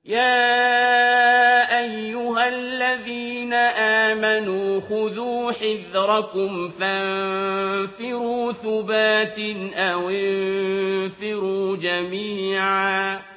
يَا أَيُّهَا الَّذِينَ آمَنُوا خُذُوا حِذْرَكُمْ فَانفِرُوا ثُبَاتٍ أَوِ انفِرُوا جَمِيعًا